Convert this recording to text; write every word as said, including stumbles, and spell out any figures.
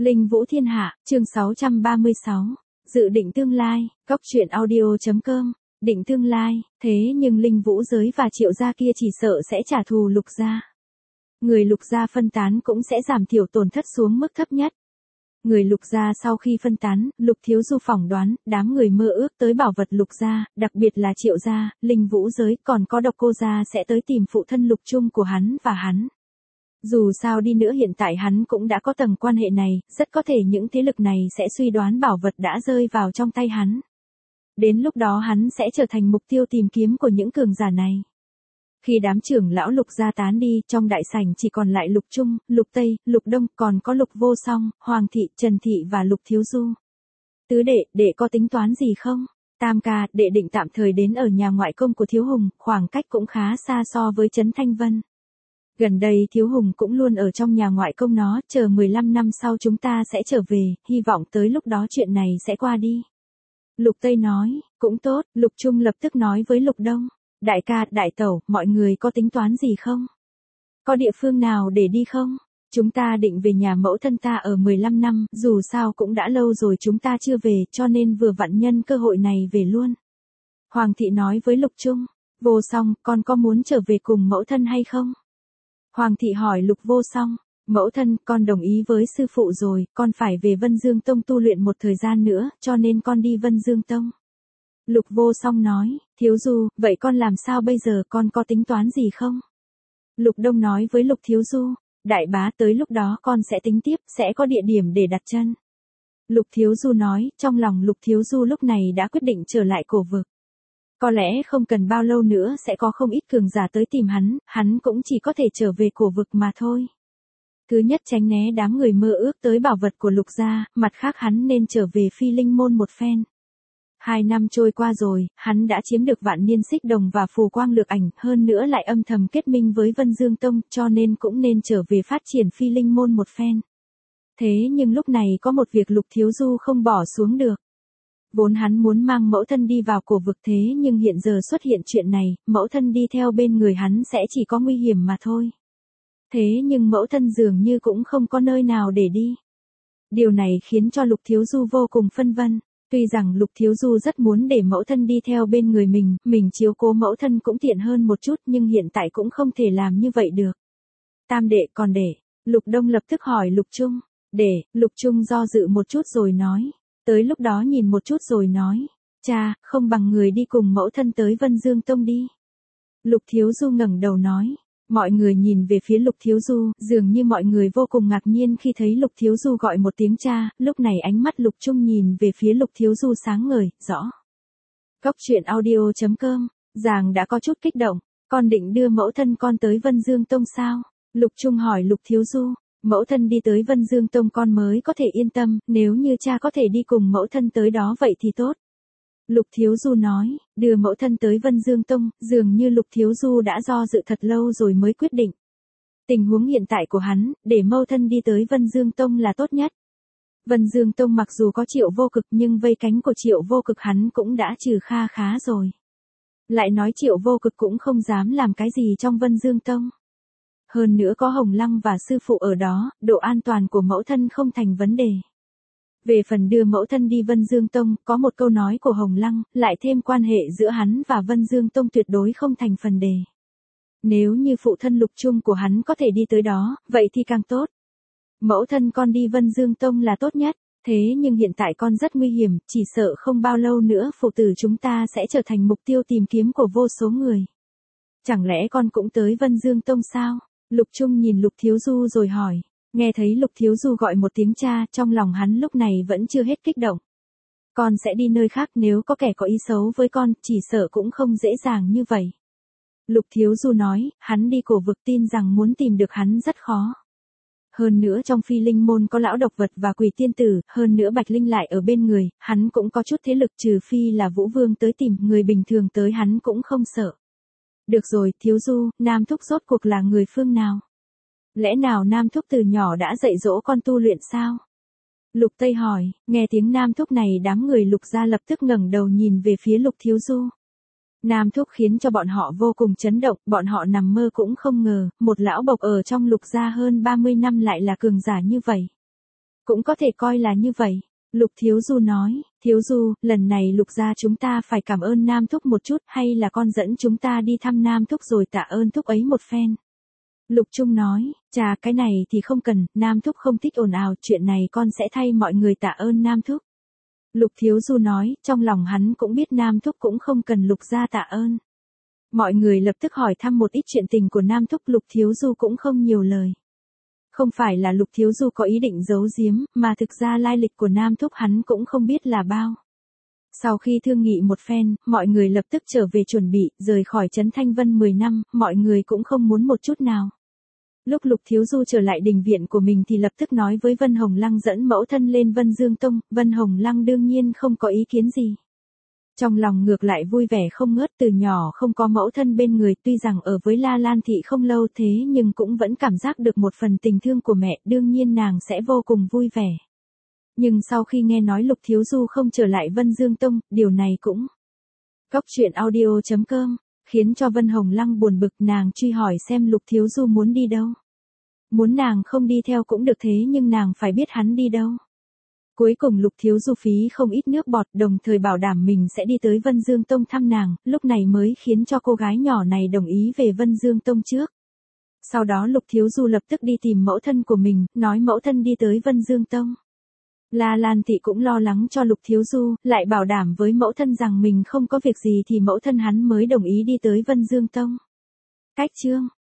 Linh Vũ Thiên Hạ, chương sáu trăm ba mươi sáu. Dự định tương lai, Cóc Truyện Audio chấm com. Định tương lai, thế nhưng Linh Vũ giới và Triệu gia kia chỉ sợ sẽ trả thù Lục gia. Người Lục gia phân tán cũng sẽ giảm thiểu tổn thất xuống mức thấp nhất. Người Lục gia sau khi phân tán, Lục Thiếu Du phỏng đoán, đám người mơ ước tới bảo vật Lục gia, đặc biệt là Triệu gia, Linh Vũ giới, còn có Độc Cô gia sẽ tới tìm phụ thân Lục Trung của hắn và hắn. Dù sao đi nữa hiện tại hắn cũng đã có tầng quan hệ này, rất có thể những thế lực này sẽ suy đoán bảo vật đã rơi vào trong tay hắn. Đến lúc đó hắn sẽ trở thành mục tiêu tìm kiếm của những cường giả này. Khi đám trưởng lão Lục gia tán đi, trong đại sảnh chỉ còn lại Lục Trung, Lục Tây, Lục Đông, còn có Lục Vô Song, Hoàng thị, Trần thị và Lục Thiếu Du. Tứ đệ, đệ có tính toán gì không? Tam ca, đệ định tạm thời đến ở nhà ngoại công của Thiếu Hùng, khoảng cách cũng khá xa so với Trấn Thanh Vân. Gần đây Thiếu Hùng cũng luôn ở trong nhà ngoại công nó, chờ mười lăm năm sau chúng ta sẽ trở về, hy vọng tới lúc đó chuyện này sẽ qua đi. Lục Tây nói, cũng tốt, Lục Trung lập tức nói với Lục Đông. Đại ca, đại tẩu, mọi người có tính toán gì không? Có địa phương nào để đi không? Chúng ta định về nhà mẫu thân ta ở mười lăm năm, dù sao cũng đã lâu rồi chúng ta chưa về, cho nên vừa vặn nhân cơ hội này về luôn. Hoàng thị nói với Lục Trung, Vô Song, con có muốn trở về cùng mẫu thân hay không? Hoàng thị hỏi Lục Vô Song, mẫu thân, con đồng ý với sư phụ rồi, con phải về Vân Dương Tông tu luyện một thời gian nữa, cho nên con đi Vân Dương Tông. Lục Vô Song nói, Thiếu Du, vậy con làm sao bây giờ, con có tính toán gì không? Lục Đông nói với Lục Thiếu Du, đại bá, tới lúc đó con sẽ tính tiếp, sẽ có địa điểm để đặt chân. Lục Thiếu Du nói, trong lòng Lục Thiếu Du lúc này đã quyết định trở lại cổ vực. Có lẽ không cần bao lâu nữa sẽ có không ít cường giả tới tìm hắn, hắn cũng chỉ có thể trở về cổ vực mà thôi. Thứ nhất tránh né đám người mơ ước tới bảo vật của Lục gia, mặt khác hắn nên trở về Phi Linh môn một phen. Hai năm trôi qua rồi, hắn đã chiếm được Vạn Niên Xích Đồng và Phù Quang Lược Ảnh, hơn nữa lại âm thầm kết minh với Vân Dương Tông, cho nên cũng nên trở về phát triển Phi Linh môn một phen. Thế nhưng lúc này có một việc Lục Thiếu Du không bỏ xuống được. Vốn hắn muốn mang mẫu thân đi vào cổ vực, thế nhưng hiện giờ xuất hiện chuyện này, mẫu thân đi theo bên người hắn sẽ chỉ có nguy hiểm mà thôi. Thế nhưng mẫu thân dường như cũng không có nơi nào để đi. Điều này khiến cho Lục Thiếu Du vô cùng phân vân. Tuy rằng Lục Thiếu Du rất muốn để mẫu thân đi theo bên người mình, mình chiếu cố mẫu thân cũng tiện hơn một chút, nhưng hiện tại cũng không thể làm như vậy được. Tam đệ, còn để, Lục Đông lập tức hỏi Lục Trung. Để, Lục Trung do dự một chút rồi nói. Tới lúc đó nhìn một chút rồi nói. Cha, không bằng người đi cùng mẫu thân tới Vân Dương Tông đi. Lục Thiếu Du ngẩng đầu nói. Mọi người nhìn về phía Lục Thiếu Du, dường như mọi người vô cùng ngạc nhiên khi thấy Lục Thiếu Du gọi một tiếng cha, lúc này ánh mắt Lục Trung nhìn về phía Lục Thiếu Du sáng ngời, rõ. Cóc Truyện Audio chấm com, Giàng đã có chút kích động, con định đưa mẫu thân con tới Vân Dương Tông sao? Lục Trung hỏi Lục Thiếu Du, mẫu thân đi tới Vân Dương Tông con mới có thể yên tâm, nếu như cha có thể đi cùng mẫu thân tới đó vậy thì tốt. Lục Thiếu Du nói, đưa mẫu thân tới Vân Dương Tông, dường như Lục Thiếu Du đã do dự thật lâu rồi mới quyết định. Tình huống hiện tại của hắn, để mẫu thân đi tới Vân Dương Tông là tốt nhất. Vân Dương Tông mặc dù có Triệu Vô Cực nhưng vây cánh của Triệu Vô Cực hắn cũng đã trừ kha khá rồi. Lại nói Triệu Vô Cực cũng không dám làm cái gì trong Vân Dương Tông. Hơn nữa có Hồng Lăng và sư phụ ở đó, độ an toàn của mẫu thân không thành vấn đề. Về phần đưa mẫu thân đi Vân Dương Tông, có một câu nói của Hồng Lăng, lại thêm quan hệ giữa hắn và Vân Dương Tông tuyệt đối không thành phần đề. Nếu như phụ thân Lục Trung của hắn có thể đi tới đó, vậy thì càng tốt. Mẫu thân con đi Vân Dương Tông là tốt nhất, thế nhưng hiện tại con rất nguy hiểm, chỉ sợ không bao lâu nữa phụ tử chúng ta sẽ trở thành mục tiêu tìm kiếm của vô số người. Chẳng lẽ con cũng tới Vân Dương Tông sao? Lục Trung nhìn Lục Thiếu Du rồi hỏi. Nghe thấy Lục Thiếu Du gọi một tiếng cha, trong lòng hắn lúc này vẫn chưa hết kích động. Con sẽ đi nơi khác, nếu có kẻ có ý xấu với con, chỉ sợ cũng không dễ dàng như vậy. Lục Thiếu Du nói, hắn đi cổ vực tin rằng muốn tìm được hắn rất khó. Hơn nữa trong Phi Linh môn có lão độc vật và quỷ tiên tử, hơn nữa Bạch Linh lại ở bên người, hắn cũng có chút thế lực, trừ phi là Vũ Vương tới tìm, người bình thường tới hắn cũng không sợ. Được rồi, Thiếu Du, Nam Thúc rốt cuộc là người phương nào? Lẽ nào Nam Thúc từ nhỏ đã dạy dỗ con tu luyện sao? Lục Tây hỏi, nghe tiếng Nam Thúc này đám người Lục gia lập tức ngẩng đầu nhìn về phía Lục Thiếu Du. Nam Thúc khiến cho bọn họ vô cùng chấn động, bọn họ nằm mơ cũng không ngờ, một lão bộc ở trong Lục gia hơn ba mươi năm lại là cường giả như vậy. Cũng có thể coi là như vậy. Lục Thiếu Du nói, Thiếu Du, lần này Lục gia chúng ta phải cảm ơn Nam Thúc một chút, hay là con dẫn chúng ta đi thăm Nam Thúc rồi tạ ơn Thúc ấy một phen. Lục Trung nói, chà cái này thì không cần, Nam Thúc không thích ồn ào, chuyện này con sẽ thay mọi người tạ ơn Nam Thúc. Lục Thiếu Du nói, trong lòng hắn cũng biết Nam Thúc cũng không cần Lục gia tạ ơn. Mọi người lập tức hỏi thăm một ít chuyện tình của Nam Thúc, Lục Thiếu Du cũng không nhiều lời. Không phải là Lục Thiếu Du có ý định giấu giếm, mà thực ra lai lịch của Nam Thúc hắn cũng không biết là bao. Sau khi thương nghị một phen, mọi người lập tức trở về chuẩn bị, rời khỏi trấn Thanh Vân mười năm, mọi người cũng không muốn một chút nào. Lúc Lục Thiếu Du trở lại đình viện của mình thì lập tức nói với Vân Hồng Lăng dẫn mẫu thân lên Vân Dương Tông, Vân Hồng Lăng đương nhiên không có ý kiến gì. Trong lòng ngược lại vui vẻ không ngớt, từ nhỏ không có mẫu thân bên người, tuy rằng ở với La Lan Thị không lâu thế nhưng cũng vẫn cảm giác được một phần tình thương của mẹ, đương nhiên nàng sẽ vô cùng vui vẻ. Nhưng sau khi nghe nói Lục Thiếu Du không trở lại Vân Dương Tông, điều này cũng Cốc truyện audio chấm com khiến cho Vân Hồng Lăng buồn bực, nàng truy hỏi xem Lục Thiếu Du muốn đi đâu. Muốn nàng không đi theo cũng được thế nhưng nàng phải biết hắn đi đâu. Cuối cùng Lục Thiếu Du phí không ít nước bọt, đồng thời bảo đảm mình sẽ đi tới Vân Dương Tông thăm nàng, lúc này mới khiến cho cô gái nhỏ này đồng ý về Vân Dương Tông trước. Sau đó Lục Thiếu Du lập tức đi tìm mẫu thân của mình, nói mẫu thân đi tới Vân Dương Tông. La Lan Thị cũng lo lắng cho Lục Thiếu Du, lại bảo đảm với mẫu thân rằng mình không có việc gì thì mẫu thân hắn mới đồng ý đi tới Vân Dương Tông. Cách chương